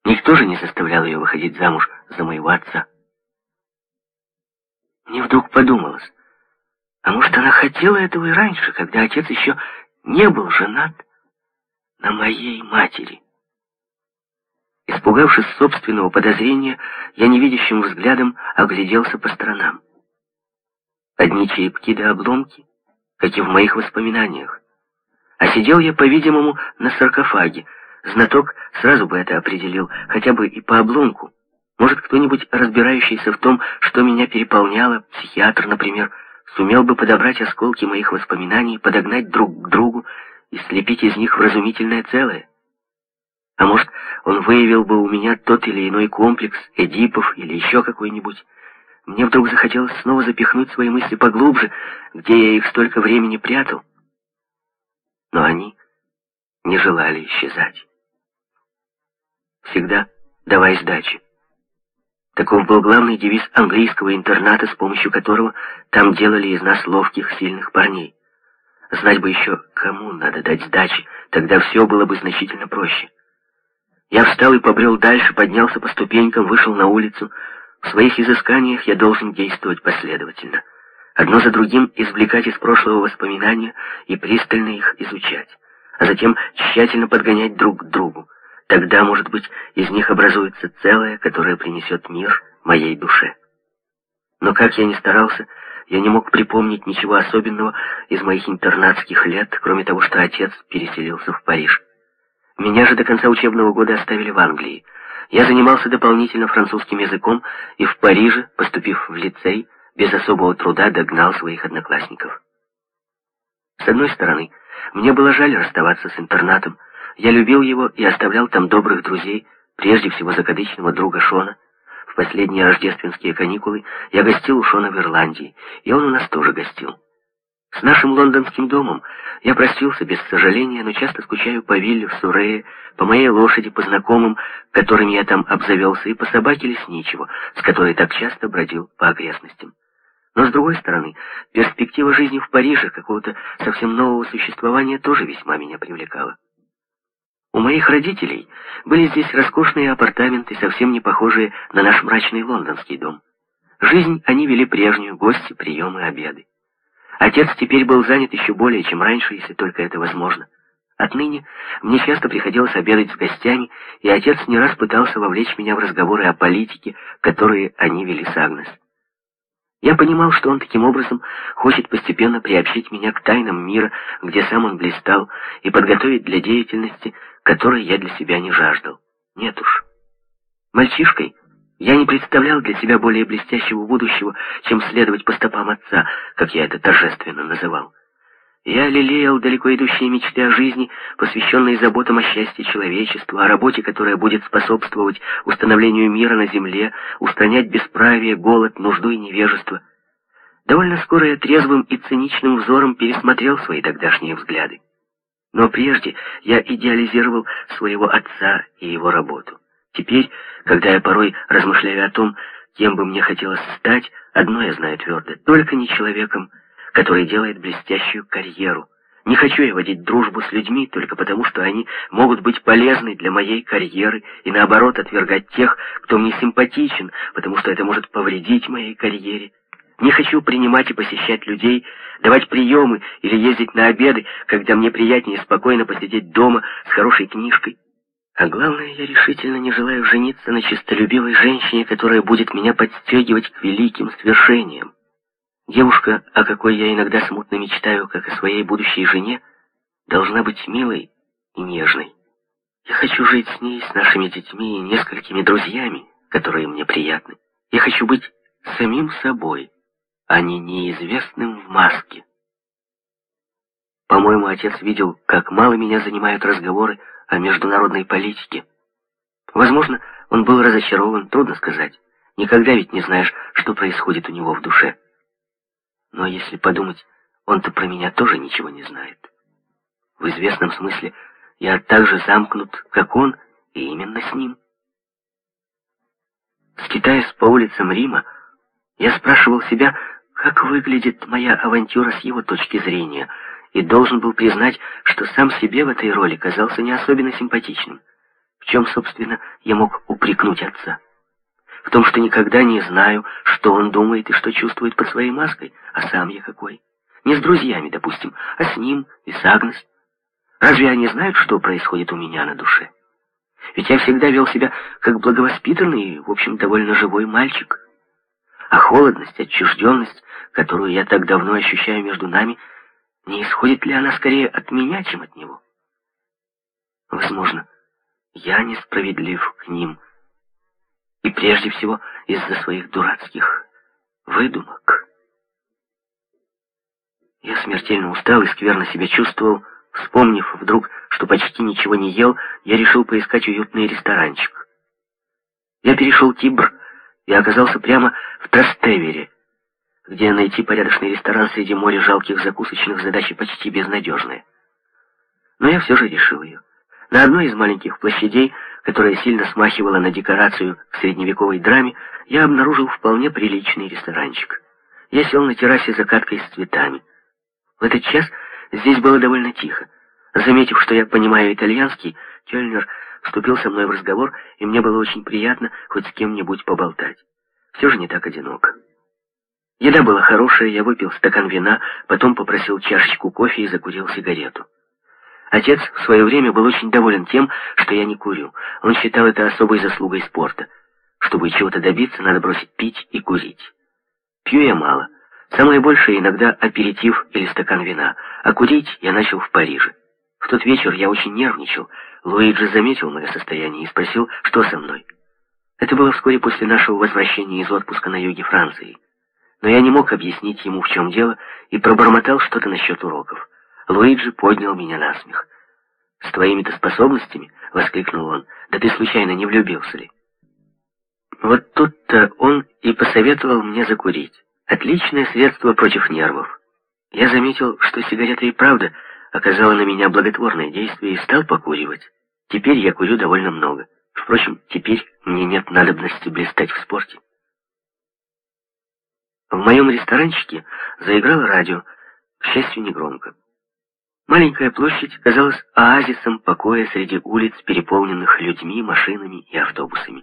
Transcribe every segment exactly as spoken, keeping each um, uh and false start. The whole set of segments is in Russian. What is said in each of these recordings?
Никто же не заставлял ее выходить замуж за моего отца. Мне вдруг подумалось, а может, она хотела этого и раньше, когда отец еще не был женат на моей матери. Испугавшись собственного подозрения, я невидящим взглядом огляделся по сторонам. Одни черепки да обломки, как и в моих воспоминаниях. А сидел я, по-видимому, на саркофаге. Знаток сразу бы это определил, хотя бы и по обломку. Может, кто-нибудь, разбирающийся в том, что меня переполняло, психиатр, например, сумел бы подобрать осколки моих воспоминаний, подогнать друг к другу и слепить из них вразумительное целое. А может, он выявил бы у меня тот или иной комплекс, Эдипов или еще какой-нибудь. Мне вдруг захотелось снова запихнуть свои мысли поглубже, где я их столько времени прятал. Но они не желали исчезать. Всегда давай сдачи. Таков был главный девиз английского интерната, с помощью которого там делали из нас ловких, сильных парней. Знать бы еще, кому надо дать сдачи, тогда все было бы значительно проще. Я встал и побрел дальше, поднялся по ступенькам, вышел на улицу. В своих изысканиях я должен действовать последовательно. Одно за другим извлекать из прошлого воспоминания и пристально их изучать, а затем тщательно подгонять друг к другу. Тогда, может быть, из них образуется целое, которое принесет мир моей душе. Но как я ни старался, я не мог припомнить ничего особенного из моих интернатских лет, кроме того, что отец переселился в Париж. Меня же до конца учебного года оставили в Англии. Я занимался дополнительно французским языком и в Париже, поступив в лицей, без особого труда догнал своих одноклассников. С одной стороны, мне было жаль расставаться с интернатом. Я любил его и оставлял там добрых друзей, прежде всего закадычного друга Шона. В последние рождественские каникулы я гостил у Шона в Ирландии, и он у нас тоже гостил. С нашим лондонским домом я простился без сожаления, но часто скучаю по вилле в Суррее, по моей лошади, по знакомым, которыми я там обзавелся, и по собаке Лесничего, с которой так часто бродил по окрестностям. Но, с другой стороны, перспектива жизни в Париже, какого-то совсем нового существования, тоже весьма меня привлекала. У моих родителей были здесь роскошные апартаменты, совсем не похожие на наш мрачный лондонский дом. Жизнь они вели прежнюю, гости, приемы, обеды. Отец теперь был занят еще более, чем раньше, если только это возможно. Отныне мне часто приходилось обедать с гостями, и отец не раз пытался вовлечь меня в разговоры о политике, которые они вели с Агнес. Я понимал, что он таким образом хочет постепенно приобщить меня к тайнам мира, где сам он блистал, и подготовить для деятельности, которой я для себя не жаждал. Нет уж. Мальчишкой я не представлял для себя более блестящего будущего, чем следовать по стопам отца, как я это торжественно называл. Я лелеял далеко идущие мечты о жизни, посвященной заботам о счастье человечества, о работе, которая будет способствовать установлению мира на земле, устранять бесправие, голод, нужду и невежество. Довольно скоро я трезвым и циничным взором пересмотрел свои тогдашние взгляды. Но прежде я идеализировал своего отца и его работу. Теперь, когда я порой размышляю о том, кем бы мне хотелось стать, одно я знаю твердо: только не человеком, который делает блестящую карьеру. Не хочу я водить дружбу с людьми только потому, что они могут быть полезны для моей карьеры, и наоборот отвергать тех, кто мне симпатичен, потому что это может повредить моей карьере. Не хочу принимать и посещать людей, давать приемы или ездить на обеды, когда мне приятнее спокойно посидеть дома с хорошей книжкой. А главное, я решительно не желаю жениться на честолюбивой женщине, которая будет меня подстегивать к великим свершениям. Девушка, о какой я иногда смутно мечтаю, как о своей будущей жене, должна быть милой и нежной. Я хочу жить с ней, с нашими детьми и несколькими друзьями, которые мне приятны. Я хочу быть самим собой, а не неизвестным в маске. По-моему, отец видел, как мало меня занимают разговоры о международной политике. Возможно, он был разочарован, трудно сказать. Никогда ведь не знаешь, что происходит у него в душе. Но если подумать, он-то про меня тоже ничего не знает. В известном смысле я так же замкнут, как он, и именно с ним. Скитаясь по улицам Рима, я спрашивал себя, как выглядит моя авантюра с его точки зрения, и должен был признать, что сам себе в этой роли казался не особенно симпатичным. В чем, собственно, я мог упрекнуть отца? В том, что никогда не знаю, что он думает и что чувствует под своей маской, а сам я какой. Не с друзьями, допустим, а с ним и с Агнес. Разве они знают, что происходит у меня на душе? Ведь я всегда вел себя как благовоспитанный и, в общем, довольно живой мальчик. А холодность, отчужденность, которую я так давно ощущаю между нами, не исходит ли она скорее от меня, чем от него? Возможно, я несправедлив к ним, и прежде всего из-за своих дурацких выдумок. Я смертельно устал и скверно себя чувствовал. Вспомнив вдруг, что почти ничего не ел, я решил поискать уютный ресторанчик. Я перешел Тибр и оказался прямо в Трастевере, где найти порядочный ресторан среди моря жалких закусочных задача почти безнадежная. Но я все же решил ее. На одной из маленьких площадей, которая сильно смахивала на декорацию в средневековой драме, я обнаружил вполне приличный ресторанчик. Я сел на террасе за каткой с цветами. В этот час здесь было довольно тихо. Заметив, что я понимаю итальянский, Кёльнер вступил со мной в разговор, и мне было очень приятно хоть с кем-нибудь поболтать. Все же не так одиноко. Еда была хорошая, я выпил стакан вина, потом попросил чашечку кофе и закурил сигарету. Отец в свое время был очень доволен тем, что я не курю. Он считал это особой заслугой спорта. Чтобы чего-то добиться, надо бросить пить и курить. Пью я мало. Самое большее иногда аперитив или стакан вина, а курить я начал в Париже. В тот вечер я очень нервничал. Луиджи заметил мое состояние и спросил, что со мной. Это было вскоре после нашего возвращения из отпуска на юге Франции. Но я не мог объяснить ему, в чем дело, и пробормотал что-то насчет уроков. Луиджи поднял меня на смех. «С твоими-то способностями?» — воскликнул он. «Да ты случайно не влюбился ли?» Вот тут-то он и посоветовал мне закурить. Отличное средство против нервов. Я заметил, что сигарета и правда оказала на меня благотворное действие и стал покуривать. Теперь я курю довольно много. Впрочем, теперь мне нет надобности блистать в спорте. В моем ресторанчике заиграло радио, к счастью, негромко. Маленькая площадь казалась оазисом покоя среди улиц, переполненных людьми, машинами и автобусами.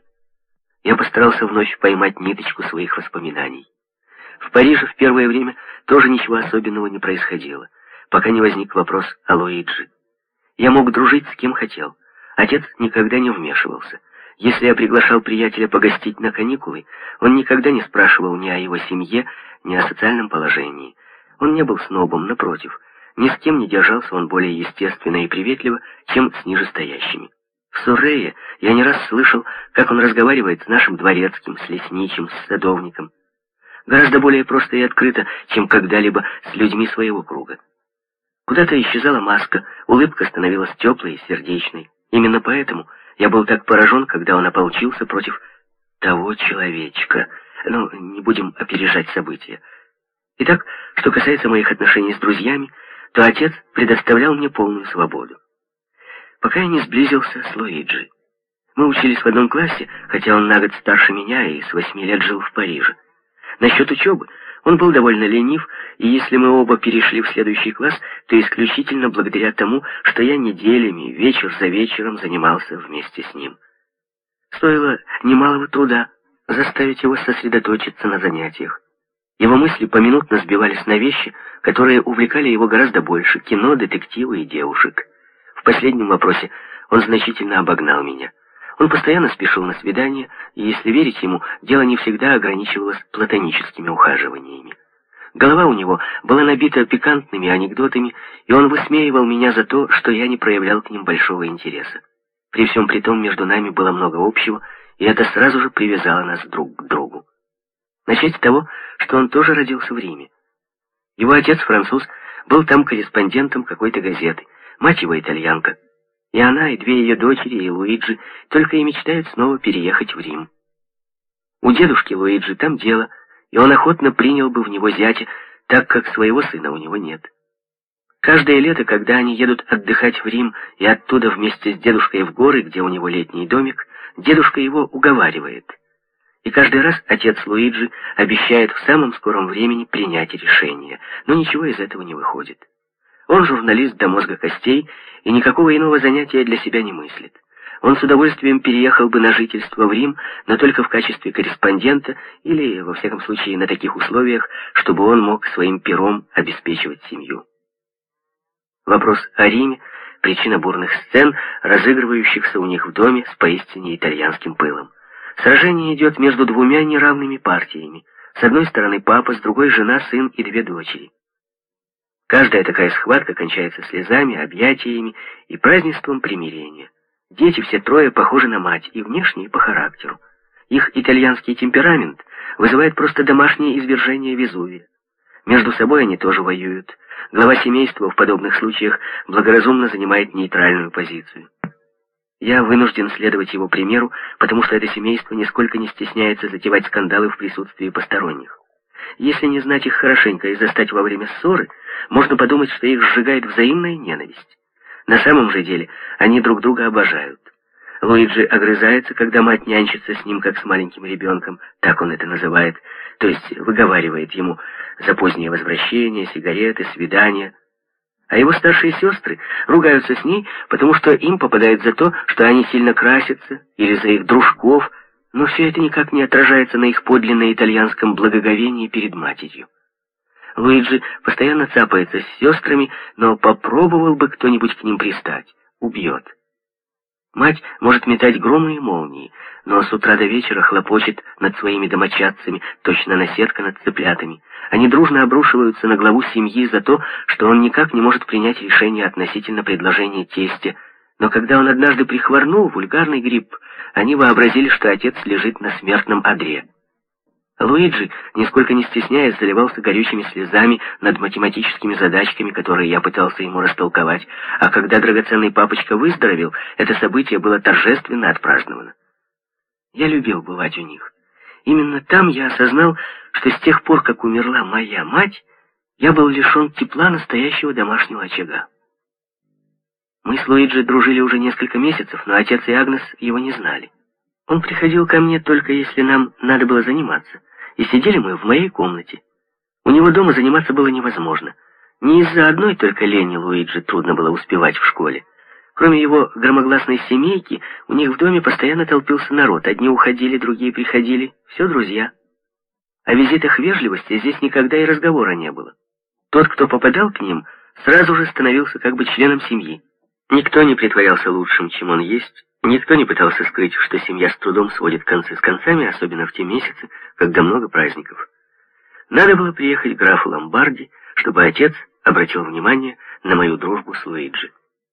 Я постарался вновь поймать ниточку своих воспоминаний. В Париже в первое время тоже ничего особенного не происходило, пока не возник вопрос о Луиджи. Я мог дружить с кем хотел. Отец никогда не вмешивался. Если я приглашал приятеля погостить на каникулы, он никогда не спрашивал ни о его семье, ни о социальном положении. Он не был снобом, напротив. Ни с кем не держался он более естественно и приветливо, чем с нижестоящими. В Суррее я не раз слышал, как он разговаривает с нашим дворецким, с лесничим, с садовником. Гораздо более просто и открыто, чем когда-либо с людьми своего круга. Куда-то исчезала маска, улыбка становилась теплой и сердечной. Именно поэтому я был так поражен, когда он ополчился против того человечка. Ну, не будем опережать события. Итак, что касается моих отношений с друзьями, то отец предоставлял мне полную свободу. Пока я не сблизился с Луиджи. Мы учились в одном классе, хотя он на год старше меня и с восьми лет жил в Париже. Насчет учебы он был довольно ленив, и если мы оба перешли в следующий класс, то исключительно благодаря тому, что я неделями, вечер за вечером занимался вместе с ним. Стоило немалого труда заставить его сосредоточиться на занятиях. Его мысли поминутно сбивались на вещи, которые увлекали его гораздо больше: кино, детективы и девушек. В последнем вопросе он значительно обогнал меня. Он постоянно спешил на свидания, и, если верить ему, дело не всегда ограничивалось платоническими ухаживаниями. Голова у него была набита пикантными анекдотами, и он высмеивал меня за то, что я не проявлял к ним большого интереса. При всем при том, между нами было много общего, и это сразу же привязало нас друг к другу. Начать с того, что он тоже родился в Риме. Его отец, француз, был там корреспондентом какой-то газеты, мать его итальянка. И она, и две ее дочери, и Луиджи только и мечтают снова переехать в Рим. У дедушки Луиджи там дело, и он охотно принял бы в него зятя, так как своего сына у него нет. Каждое лето, когда они едут отдыхать в Рим и оттуда вместе с дедушкой в горы, где у него летний домик, дедушка его уговаривает. И каждый раз отец Луиджи обещает в самом скором времени принять решение, но ничего из этого не выходит. Он журналист до мозга костей и никакого иного занятия для себя не мыслит. Он с удовольствием переехал бы на жительство в Рим, но только в качестве корреспондента или, во всяком случае, на таких условиях, чтобы он мог своим пером обеспечивать семью. Вопрос о Риме — причина бурных сцен, разыгрывающихся у них в доме с поистине итальянским пылом. Сражение идет между двумя неравными партиями. С одной стороны папа, с другой жена, сын и две дочери. Каждая такая схватка кончается слезами, объятиями и празднеством примирения. Дети все трое похожи на мать и внешне, и по характеру. Их итальянский темперамент вызывает просто домашнее извержение Везувия. Между собой они тоже воюют. Глава семейства в подобных случаях благоразумно занимает нейтральную позицию. Я вынужден следовать его примеру, потому что это семейство нисколько не стесняется затевать скандалы в присутствии посторонних. Если не знать их хорошенько и застать во время ссоры, можно подумать, что их сжигает взаимная ненависть. На самом же деле они друг друга обожают. Луиджи огрызается, когда мать нянчится с ним, как с маленьким ребенком, так он это называет, то есть выговаривает ему за позднее возвращение, сигареты, свидания. А его старшие сестры ругаются с ней, потому что им попадают за то, что они сильно красятся, или за их дружков, но все это никак не отражается на их подлинно итальянском благоговении перед матерью. Луиджи постоянно цапается с сестрами, но попробовал бы кто-нибудь к ним пристать, убьет. Мать может метать громы и молнии, но с утра до вечера хлопочет над своими домочадцами, точно наседка над цыплятами. Они дружно обрушиваются на главу семьи за то, что он никак не может принять решение относительно предложения тестя. Но когда он однажды прихворнул вульгарный грипп, они вообразили, что отец лежит на смертном одре. Луиджи, нисколько не стесняясь, заливался горючими слезами над математическими задачками, которые я пытался ему растолковать, а когда драгоценный папочка выздоровел, это событие было торжественно отпраздновано. Я любил бывать у них. Именно там я осознал, что с тех пор, как умерла моя мать, я был лишен тепла настоящего домашнего очага. Мы с Луиджи дружили уже несколько месяцев, но отец и Агнес его не знали. Он приходил ко мне только если нам надо было заниматься, и сидели мы в моей комнате. У него дома заниматься было невозможно. Не из-за одной только лени Луиджи трудно было успевать в школе. Кроме его громогласной семейки, у них в доме постоянно толпился народ. Одни уходили, другие приходили, все друзья. О визитах вежливости здесь никогда и разговора не было. Тот, кто попадал к ним, сразу же становился как бы членом семьи. Никто не притворялся лучшим, чем он есть. Никто не пытался скрыть, что семья с трудом сводит концы с концами, особенно в те месяцы, когда много праздников. Надо было приехать к графу Ломбарди, чтобы отец обратил внимание на мою дружбу с Луиджи.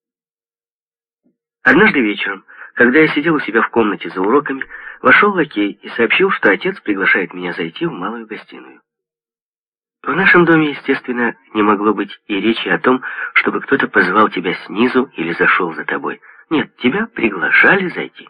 Однажды вечером, когда я сидел у себя в комнате за уроками, вошел лакей и сообщил, что отец приглашает меня зайти в малую гостиную. В нашем доме, естественно, не могло быть и речи о том, чтобы кто-то позвал тебя снизу или зашел за тобой. Нет, тебя приглашали зайти.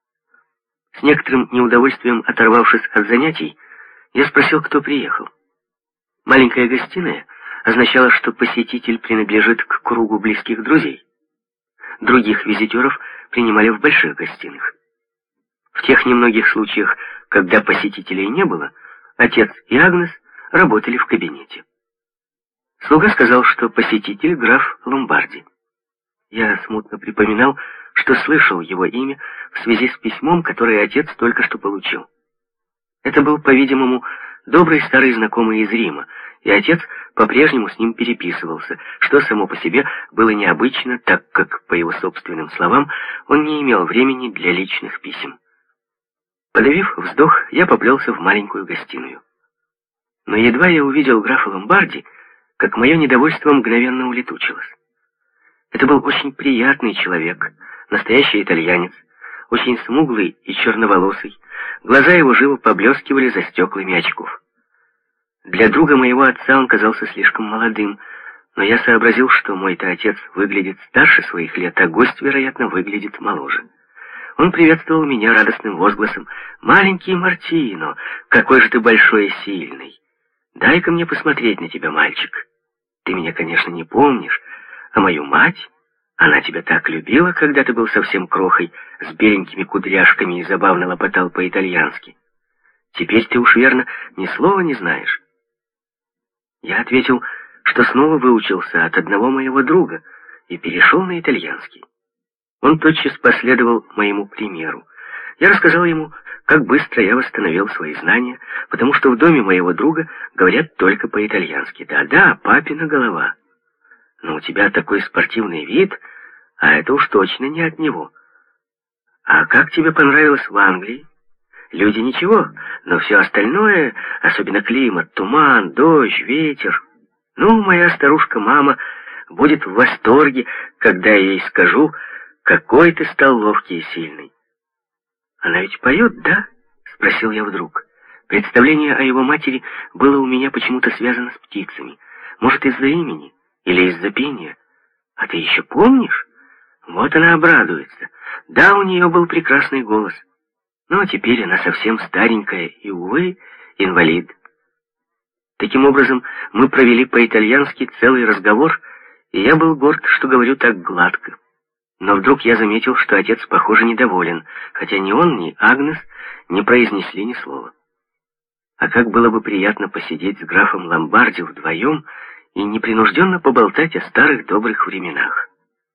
С некоторым неудовольствием оторвавшись от занятий, я спросил, кто приехал. Маленькая гостиная означала, что посетитель принадлежит к кругу близких друзей. Других визитеров принимали в больших гостиных. В тех немногих случаях, когда посетителей не было, отец и Агнес работали в кабинете. Слуга сказал, что посетитель граф Ломбарди. Я смутно припоминал, что слышал его имя в связи с письмом, которое отец только что получил. Это был, по-видимому, добрый старый знакомый из Рима, и отец по-прежнему с ним переписывался, что само по себе было необычно, так как, по его собственным словам, он не имел времени для личных писем. Подавив вздох, я поплелся в маленькую гостиную. Но едва я увидел графа Ломбарди, как мое недовольство мгновенно улетучилось. Это был очень приятный человек, настоящий итальянец, очень смуглый и черноволосый, глаза его живо поблескивали за стеклами очков. Для друга моего отца он казался слишком молодым, но я сообразил, что мой-то отец выглядит старше своих лет, а гость, вероятно, выглядит моложе. Он приветствовал меня радостным возгласом: «Маленький Мартино, какой же ты большой и сильный! Дай-ка мне посмотреть на тебя, мальчик. Ты меня, конечно, не помнишь, а мою мать, она тебя так любила, когда ты был совсем крохой, с беленькими кудряшками и забавно лопотал по-итальянски. Теперь ты уж верно ни слова не знаешь». Я ответил, что снова выучился от одного моего друга и перешел на итальянский. Он тотчас последовал моему примеру. Я рассказал ему, как быстро я восстановил свои знания, потому что в доме моего друга говорят только по-итальянски. Да-да, папина голова. Но у тебя такой спортивный вид, а это уж точно не от него. А как тебе понравилось в Англии? Люди ничего, но все остальное, особенно климат, туман, дождь, ветер. Ну, моя старушка-мама будет в восторге, когда я ей скажу, какой ты стал ловкий и сильный. Она ведь поет, да? Спросил я вдруг. Представление о его матери было у меня почему-то связано с птицами. Может, из-за имени или из-за пения. А ты еще помнишь? Вот она обрадуется. Да, у нее был прекрасный голос. Но теперь она совсем старенькая и, увы, инвалид. Таким образом, мы провели по-итальянски целый разговор, и я был горд, что говорю так гладко. Но вдруг я заметил, что отец, похоже, недоволен, хотя ни он, ни Агнес не произнесли ни слова. А как было бы приятно посидеть с графом Ломбарди вдвоем и непринужденно поболтать о старых добрых временах.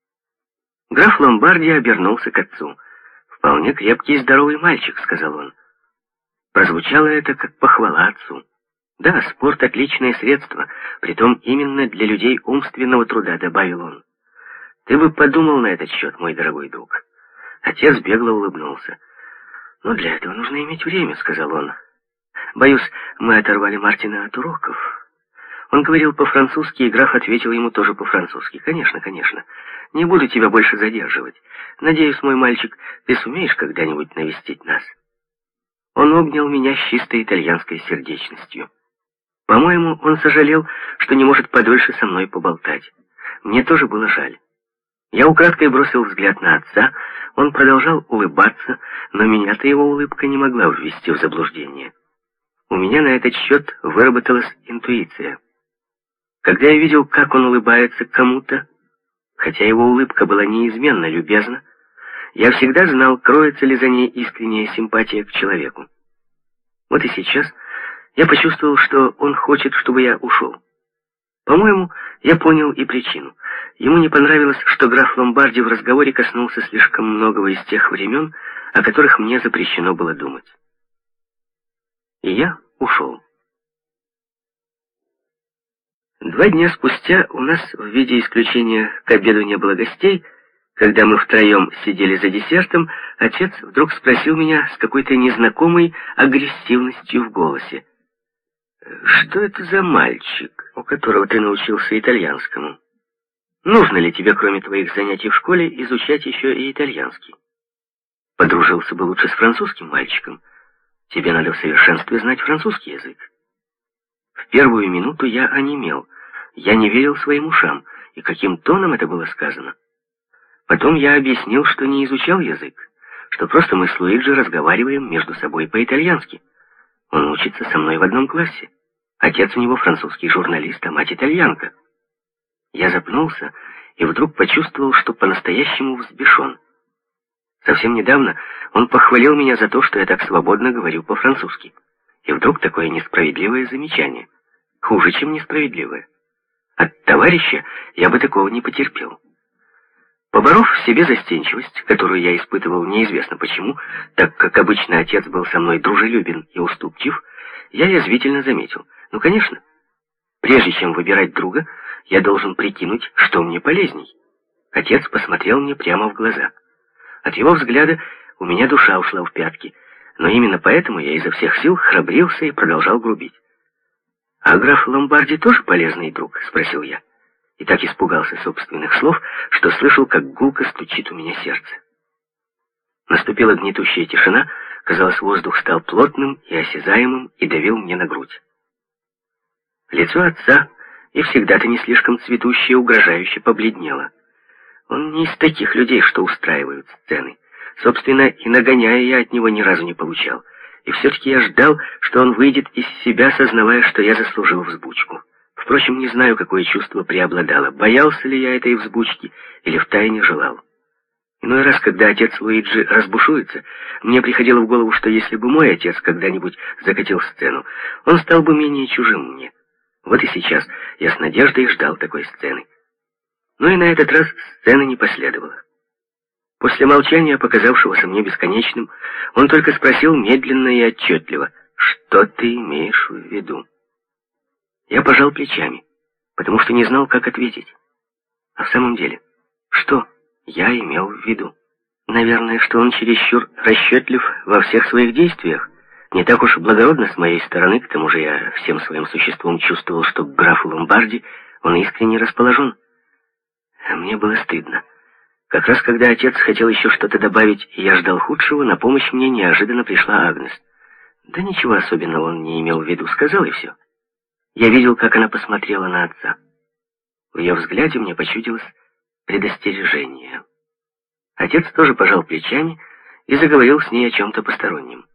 Граф Ломбарди обернулся к отцу. «Вполне крепкий и здоровый мальчик», — сказал он. Прозвучало это как похвала отцу. «Да, спорт — отличное средство, притом именно для людей умственного труда», — добавил он. «Ты бы подумал на этот счет, мой дорогой друг». Отец бегло улыбнулся. «Ну, для этого нужно иметь время», — сказал он. «Боюсь, мы оторвали Мартина от уроков». Он говорил по-французски, и граф ответил ему тоже по-французски. «Конечно, конечно. Не буду тебя больше задерживать. Надеюсь, мой мальчик, ты сумеешь когда-нибудь навестить нас». Он обнял меня с чистой итальянской сердечностью. По-моему, он сожалел, что не может подольше со мной поболтать. Мне тоже было жаль. Я украдкой бросил взгляд на отца. Он продолжал улыбаться, но меня-то его улыбка не могла ввести в заблуждение. У меня на этот счет выработалась интуиция. Когда я видел, как он улыбается кому-то, хотя его улыбка была неизменно любезна, я всегда знал, кроется ли за ней искренняя симпатия к человеку. Вот и сейчас я почувствовал, что он хочет, чтобы я ушел. По-моему, я понял и причину. Ему не понравилось, что граф Ломбарди в разговоре коснулся слишком многого из тех времен, о которых мне запрещено было думать. И я ушел. Два дня спустя у нас, в виде исключения, к обеду не было гостей. Когда мы втроем сидели за десертом, отец вдруг спросил меня с какой-то незнакомой агрессивностью в голосе: «Что это за мальчик, у которого ты научился итальянскому? Нужно ли тебе, кроме твоих занятий в школе, изучать еще и итальянский? Подружился бы лучше с французским мальчиком. Тебе надо в совершенстве знать французский язык». В первую минуту я онемел. Я не верил своим ушам, и каким тоном это было сказано. Потом я объяснил, что не изучал язык, что просто мы с Луиджи разговариваем между собой по-итальянски. Он учится со мной в одном классе. Отец у него французский журналист, а мать итальянка. Я запнулся и вдруг почувствовал, что по-настоящему взбешен. Совсем недавно он похвалил меня за то, что я так свободно говорю по-французски. И вдруг такое несправедливое замечание. Хуже, чем несправедливое. От товарища я бы такого не потерпел. Поборов в себе застенчивость, которую я испытывал неизвестно почему, так как обычно отец был со мной дружелюбен и уступчив, я язвительно заметил: ну, конечно, прежде чем выбирать друга, я должен прикинуть, что мне полезней. Отец посмотрел мне прямо в глаза. От его взгляда у меня душа ушла в пятки, но именно поэтому я изо всех сил храбрился и продолжал грубить. «А граф Ломбарди тоже полезный друг?» — спросил я. И так испугался собственных слов, что слышал, как гулко стучит у меня сердце. Наступила гнетущая тишина, казалось, воздух стал плотным и осязаемым и давил мне на грудь. Лицо отца, и всегда-то не слишком цветущее, угрожающе побледнело. Он не из таких людей, что устраивают сцены. Собственно, и нагоняя я от него ни разу не получал. И все-таки я ждал, что он выйдет из себя, сознавая, что я заслужил взбучку. Впрочем, не знаю, какое чувство преобладало. Боялся ли я этой взбучки или втайне желал. Иной раз, когда отец Луиджи разбушуется, мне приходило в голову, что если бы мой отец когда-нибудь закатил сцену, он стал бы менее чужим мне. Вот и сейчас я с надеждой ждал такой сцены. Но и на этот раз сцены не последовало. После молчания, показавшегося мне бесконечным, он только спросил медленно и отчетливо: «Что ты имеешь в виду?» Я пожал плечами, потому что не знал, как ответить. А в самом деле, что я имел в виду? Наверное, что он чересчур расчетлив во всех своих действиях. Не так уж благородно с моей стороны, к тому же я всем своим существом чувствовал, что к графу Ломбарди он искренне расположен. Мне было стыдно. Как раз когда отец хотел еще что-то добавить, и я ждал худшего, на помощь мне неожиданно пришла Агнес. Да ничего особенного он не имел в виду, сказал и все. Я видел, как она посмотрела на отца. В ее взгляде мне почудилось предостережение. Отец тоже пожал плечами и заговорил с ней о чем-то постороннем.